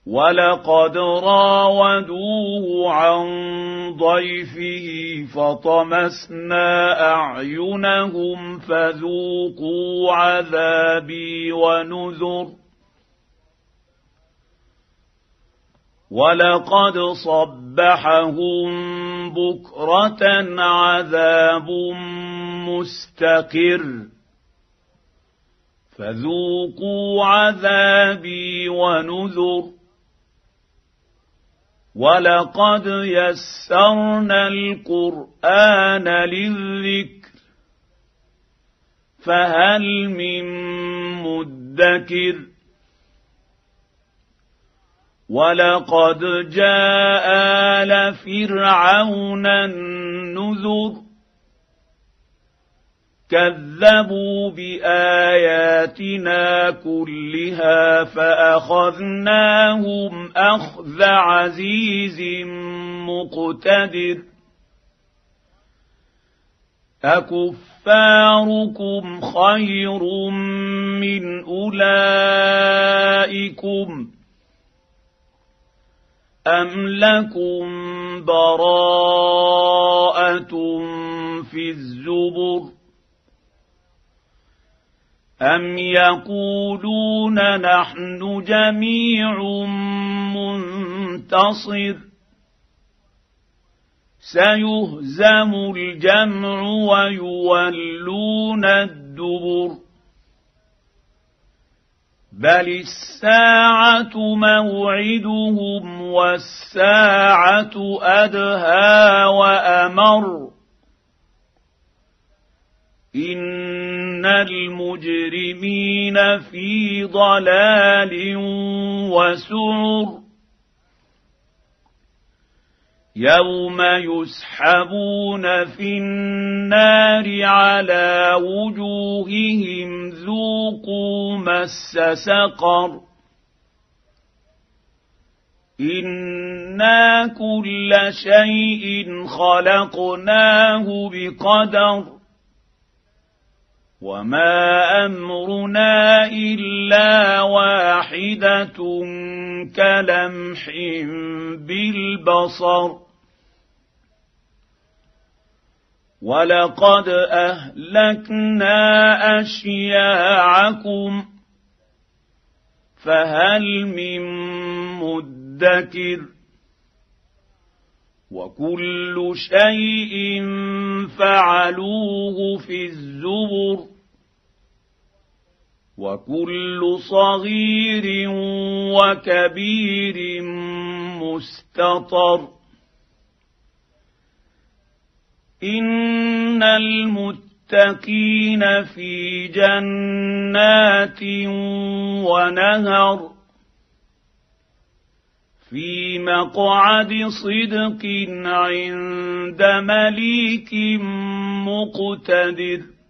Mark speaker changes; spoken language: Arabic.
Speaker 1: ولقد راودوه عن ضيفه فطمسنا أعينهم فذوقوا عذابي ونذر ولقد صبحهم بكرة عذاب مستقر فذوقوا عذابي ونذر ولقد يسرنا القرآن للذكر فهل من مدكر ولقد جاء آل فرعون النذر كذبوا بآياتنا كلها فأخذناهم أخذ عزيز مقتدر أكفاركم خير من أولئكم أم لكم براءة في الزبر أم يقولون نحن جميع منتصر سيهزم الجمع ويولون الدبر بل الساعة موعدهم والساعة أدهى وأمر إن المجرمين في ضلال وسعر يوم يسحبون في النار على وجوههم ذوقوا مس سقر إنا كل شيء خلقناه بقدر وما أمرنا إلا واحدة كلمح بالبصر ولقد أهلكنا أشياعكم فهل من مدكر وكل شيء فعلوه في الزبر وكل صغير وكبير مستطر إن المتقين في جنات ونهر في مقعد صدق عند مليك مقتدر